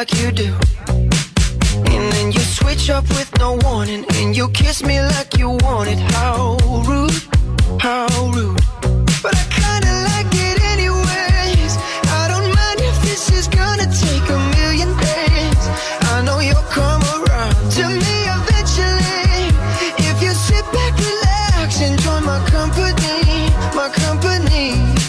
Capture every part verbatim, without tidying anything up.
like you do. And then you switch up with no warning, and you kiss me like you want it. How rude, how rude. But I kinda like it anyways. I don't mind if this is gonna take a million days. I know you'll come around to me eventually. If you sit back, relax, and join my company, my company.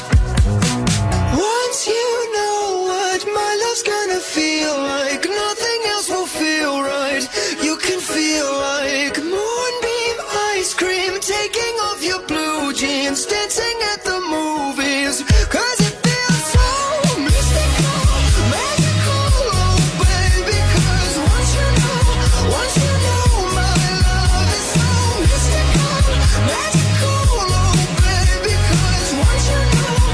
Once you know what my love's gonna feel like, nothing else will feel right. You can feel like moonbeam ice cream, taking off your blue jeans, dancing at the movies. Cause it feels so mystical, magical, oh baby. Cause once you know, once you know my love is so mystical, magical, oh baby. Cause once you know,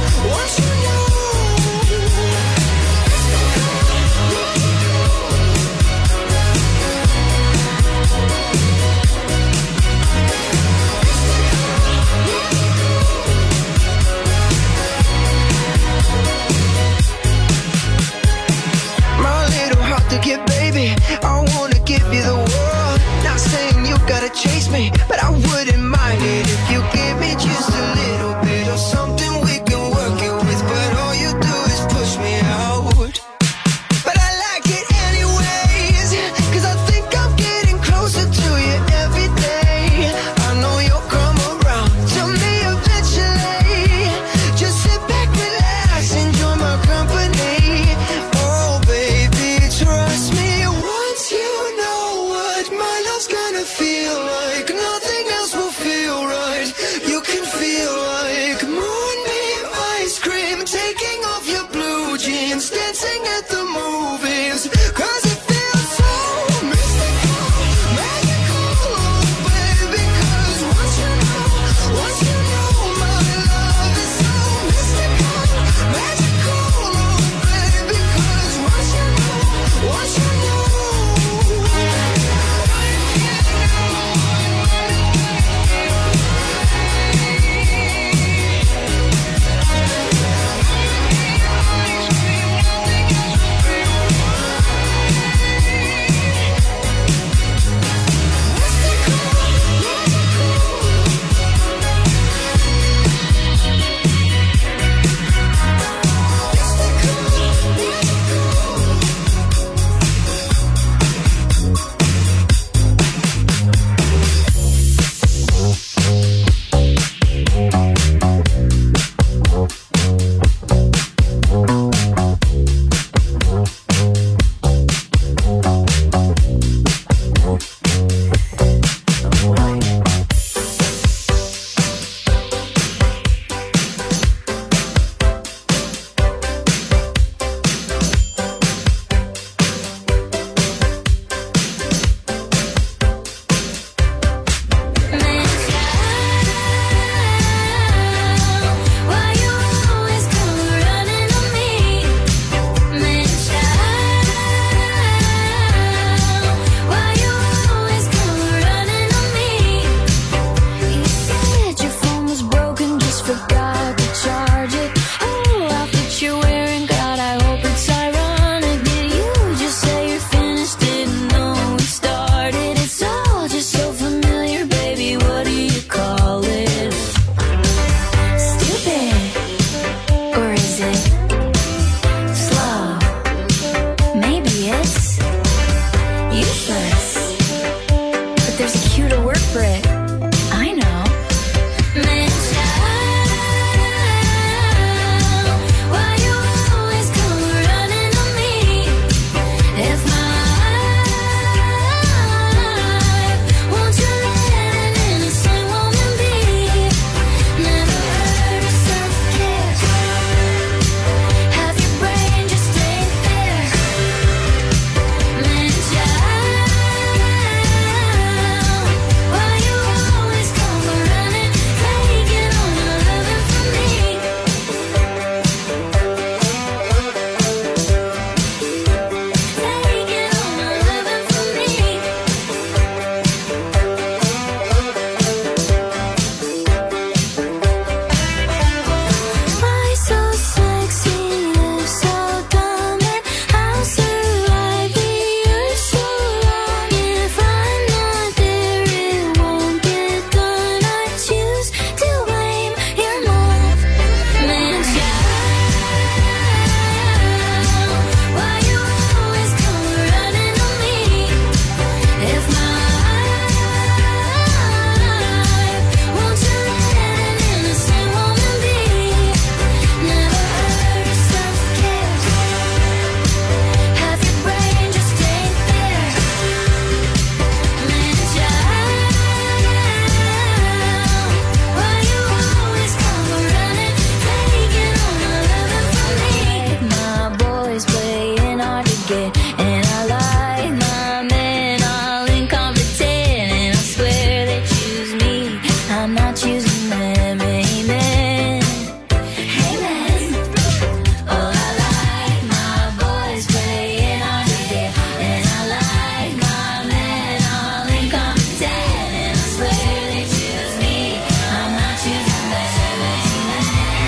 I'm not choosing them, amen. Amen. Oh, I like my boys playing hard to get, and I like my men all incompetent, and I swear they choose me, I'm not choosing them, amen.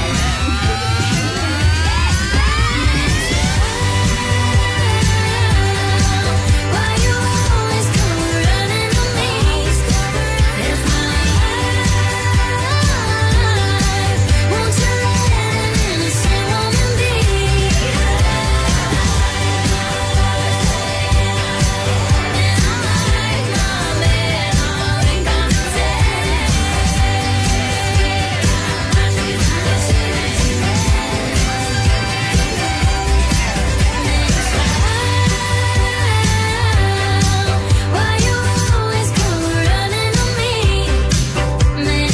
Why you always come running to me? It's my life. Won't you let an innocent woman be? And I like my men all incompetent. Why you always come running to me? Man,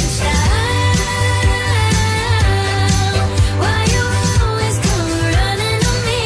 child, why you always come running to me?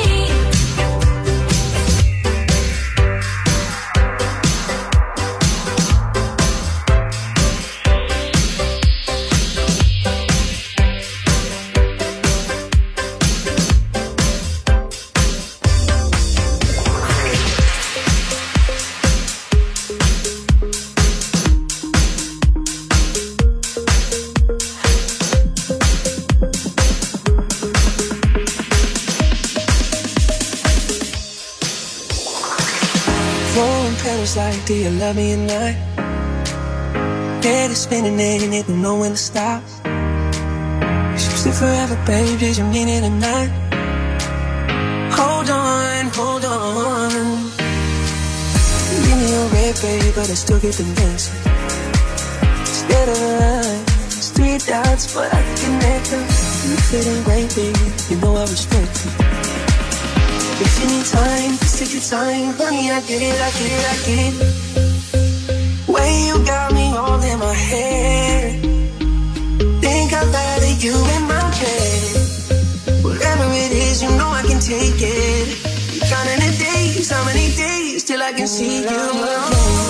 Throwing petals like, do you love me at night? Head is spinning and it don't know when to stop. Choose it forever, babe, did you mean it or not? Hold on, hold on. Leave me a red, babe, but I still get the dancing. Instead of a line, it's three dots, but I can connect them. You fit in great, baby, you know I respect you. If you need time, just take your time. Honey, I get it, I get it, I get it. Way you got me all in my head. Think I'd rather you in my bed. Whatever it is, you know I can take it. You're counting the days, how many days till I can see you again?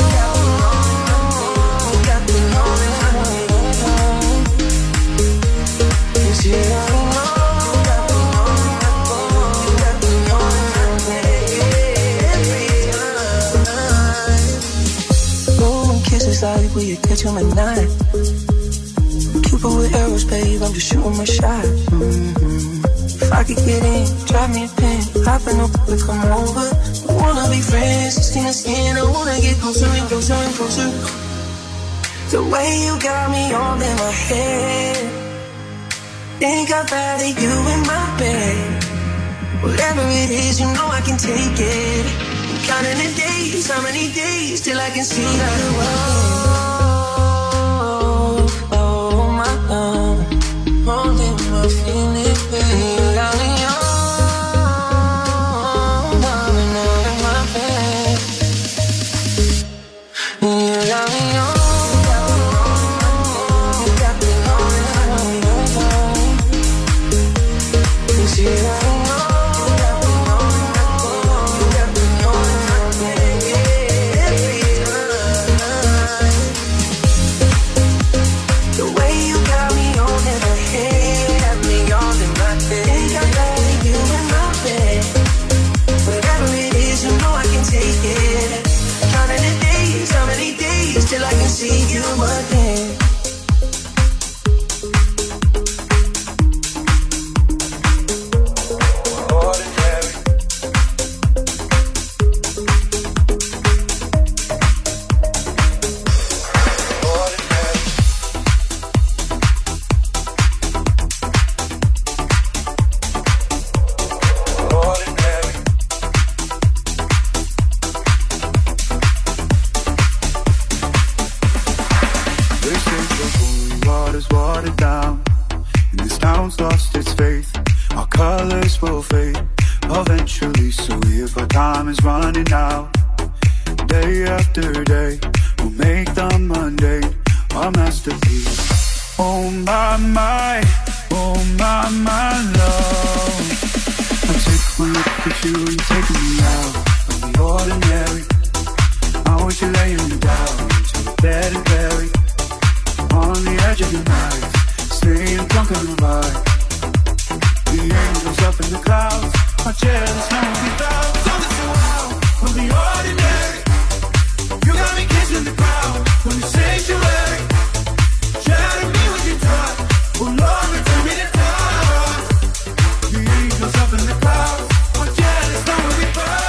Got me all in my head. You see, I don't know. Kisses like we catch them at night. Cupid with arrows, babe, I'm just shooting my shot. Mm-hmm. If I could get in, drive me a pin, hop in the pool, come over. I wanna be friends, skin to skin, I wanna get closer and closer and closer. The way you got me all in my head. Think I'd rather you in my bed. Whatever it is, you know I can take it. Counting the days, how many days till I can see you? Oh, oh, my love, holding my feelings, baby. Got me on, darling, all in my bed. You got me on, got me on, got me on, you see that? Till I can see you again. Ordinary. Ordinary. Ordinary. Water's watered down, and this town's lost its faith. Our colors will fade eventually, so if our time is running out, day after day, we'll make the mundane our masterpiece. Oh my, my, oh my, my love. I take one look at you and you're taking me out of the ordinary. I want you laying me down into the bed and bury on the edge. edge of your night, staying drunk on your vibe. The angels up in the clouds are jealous, no one without. Something so wild from the ordinary. You got me kissing the ground from your sanctuary. Shatter me with your touch, oh Lord, return me to touch. The angels up in the clouds are jealous, no one without.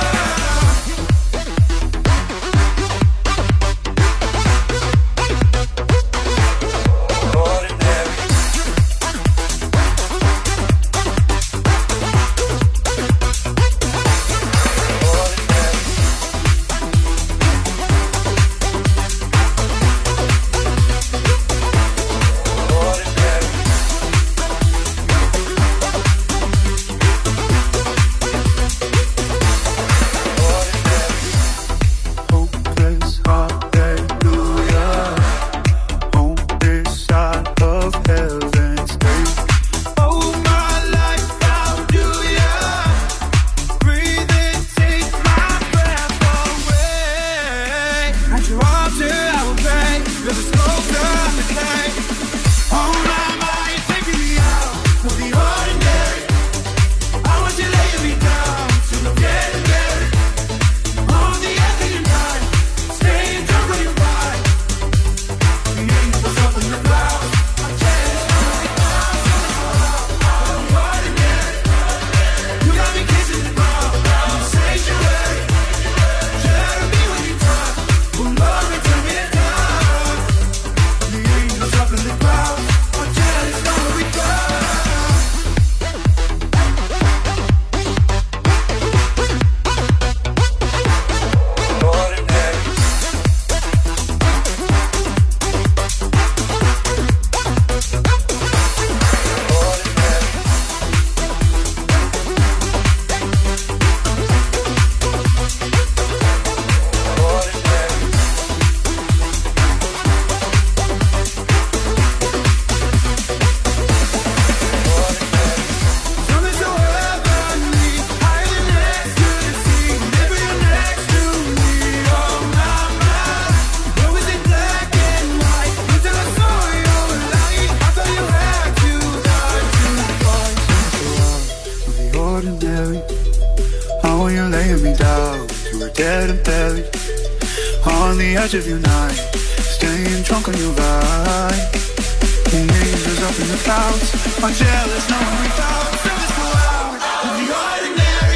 Of your night, staying drunk on your vibe. The angels up in the clouds are jealous, no one without. Something's so wild with the ordinary.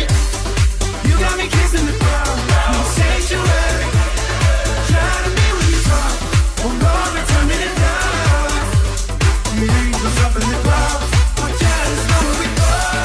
You got me kissing the ground, no sanctuary. Shatter me with your tongue, oh Lord, return me to dust. The angels up in the clouds are jealous, no one without.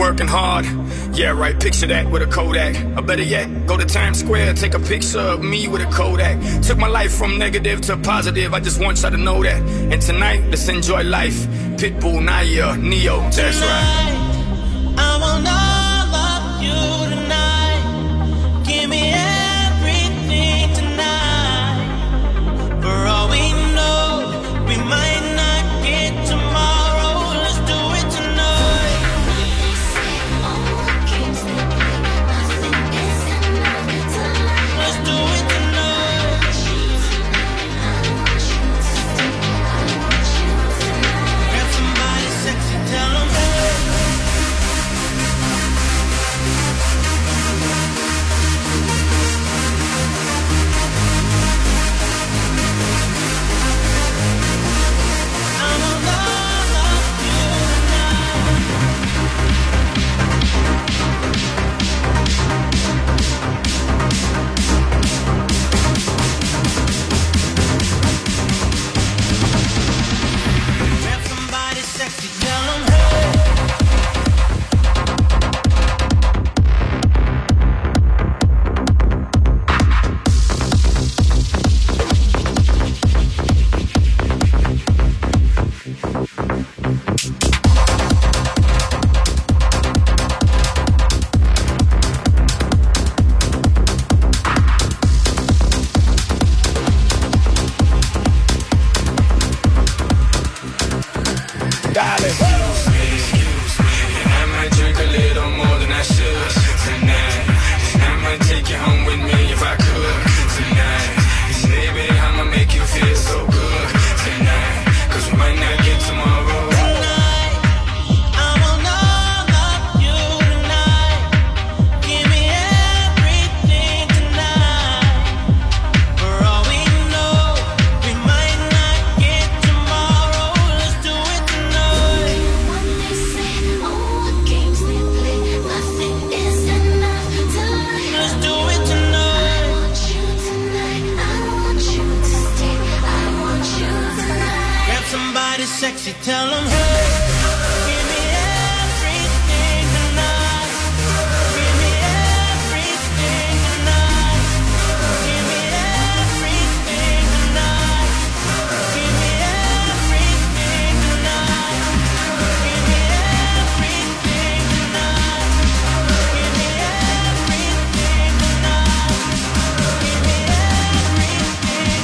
working hard. Yeah, right, picture that with a Kodak. Or better yet, go to Times Square, take a picture of me with a Kodak. Took my life from negative to positive, I just want y'all to know that. And tonight, let's enjoy life. Pitbull, Naya, Neo, that's right. I want all of you tonight. Give me everything tonight. For all we know, we might not get tomorrow. Let's do it tonight. Let's do it tonight. Grab somebody sexy, tell them hey. Sexy, tell them hey. Give me everything tonight. Give me everything tonight. Give me everything tonight. Give me everything tonight. Give me everything tonight. Give me everything tonight. Give me everything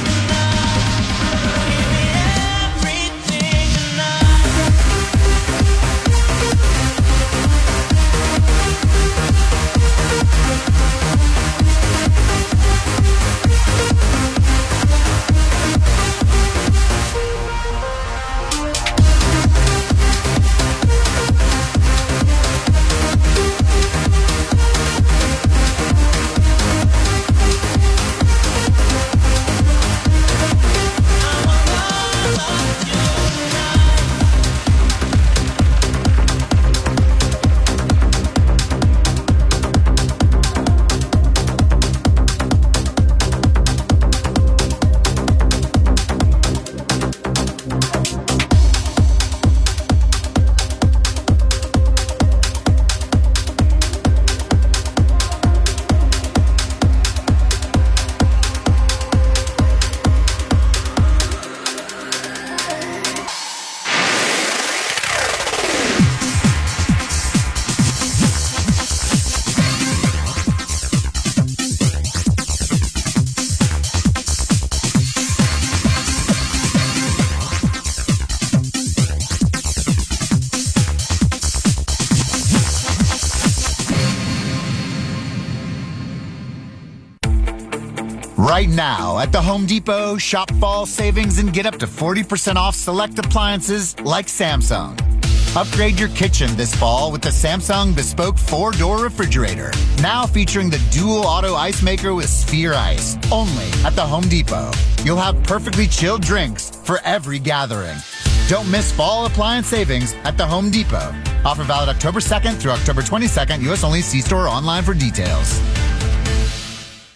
Right now at the Home Depot, shop fall savings and get up to forty percent off select appliances like Samsung. Upgrade your kitchen this fall with the Samsung Bespoke four-door refrigerator. Now featuring the dual auto ice maker with Sphere Ice. Only at the Home Depot. You'll have perfectly chilled drinks for every gathering. Don't miss fall appliance savings at the Home Depot. Offer valid October second through October twenty-second. U S only. See store or online for details.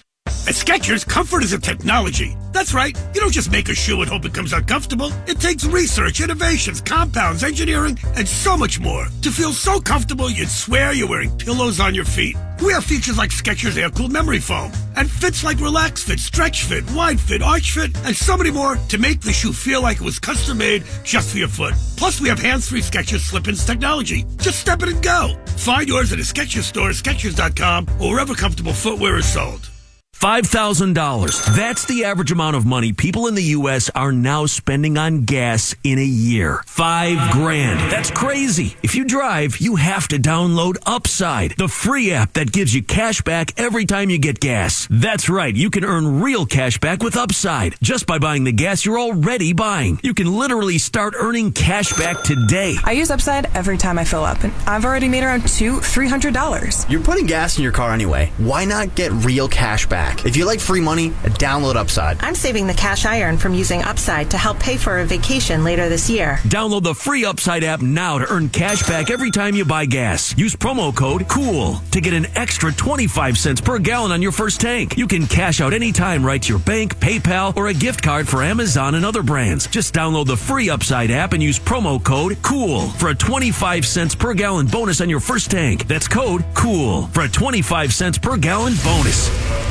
At Skechers, comfort is a technology. That's right. You don't just make a shoe and hope it comes out comfortable. It takes research, innovations, compounds, engineering, and so much more to feel so comfortable you'd swear you're wearing pillows on your feet. We have features like Skechers Air-Cooled Memory Foam and fits like Relax Fit, Stretch Fit, Wide Fit, Arch Fit, and so many more to make the shoe feel like it was custom-made just for your foot. Plus, we have hands-free Skechers Slip-ins technology. Just step it and go. Find yours at a Skechers store, Skechers dot com, or wherever comfortable footwear is sold. five thousand dollars. That's the average amount of money people in the U S are now spending on gas in a year. Five grand. That's crazy. If you drive, you have to download Upside, the free app that gives you cash back every time you get gas. That's right. You can earn real cash back with Upside just by buying the gas you're already buying. You can literally start earning cash back today. I use Upside every time I fill up, and I've already made around two, three hundred dollars. You're putting gas in your car anyway. Why not get real cash back? If you like free money, download Upside. I'm saving the cash I earn from using Upside to help pay for a vacation later this year. Download the free Upside app now to earn cash back every time you buy gas. Use promo code COOL to get an extra twenty-five cents per gallon on your first tank. You can cash out anytime right to your bank, PayPal, or a gift card for Amazon and other brands. Just download the free Upside app and use promo code COOL for a twenty-five cents per gallon bonus on your first tank. That's code COOL for a twenty-five cents per gallon bonus.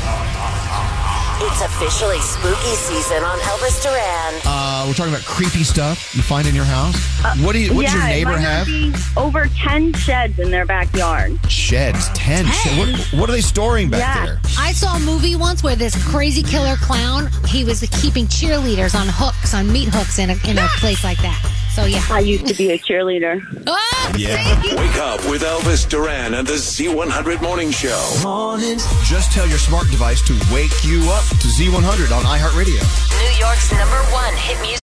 It's officially spooky season on Elvis Duran. Uh, we're talking about creepy stuff you find in your house. Uh, what do you? What yeah, does your neighbor it have? be over ten sheds in their backyard. Sheds, ten. ten? Shed. What, what are they storing back Yeah. there? I saw a movie once where this crazy killer clown, he was keeping cheerleaders on hooks, on meat hooks in a, in a place like that. So, yeah. I used to be a cheerleader. Oh, Yeah. Wake up with Elvis Duran and the Z one hundred Morning Show. Mornings. Just tell your smart device to wake you up to Z one hundred on iHeartRadio. New York's number one hit music.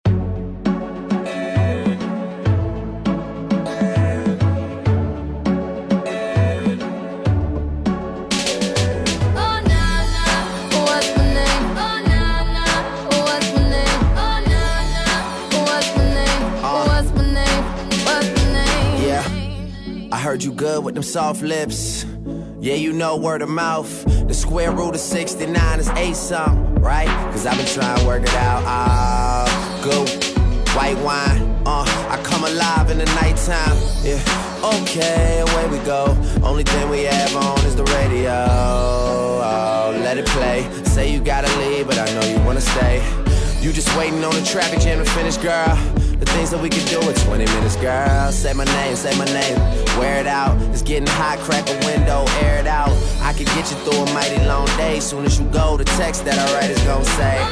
I heard you good with them soft lips. Yeah, you know word of mouth. The square root of sixty-nine is eight something, right? Cause I've been trying to work it out. Ah, go, white wine. Uh, I come alive in the nighttime. Yeah, okay, away we go. Only thing we have on is the radio. Oh, let it play. Say you gotta leave, but I know you wanna stay. You just waiting on the traffic jam to finish, girl. The things that we can do in twenty minutes, girl. Say my name, say my name. Wear it out. It's getting hot, crack a window, air it out. I could get you through a mighty long day. Soon as you go, the text that I write is gonna say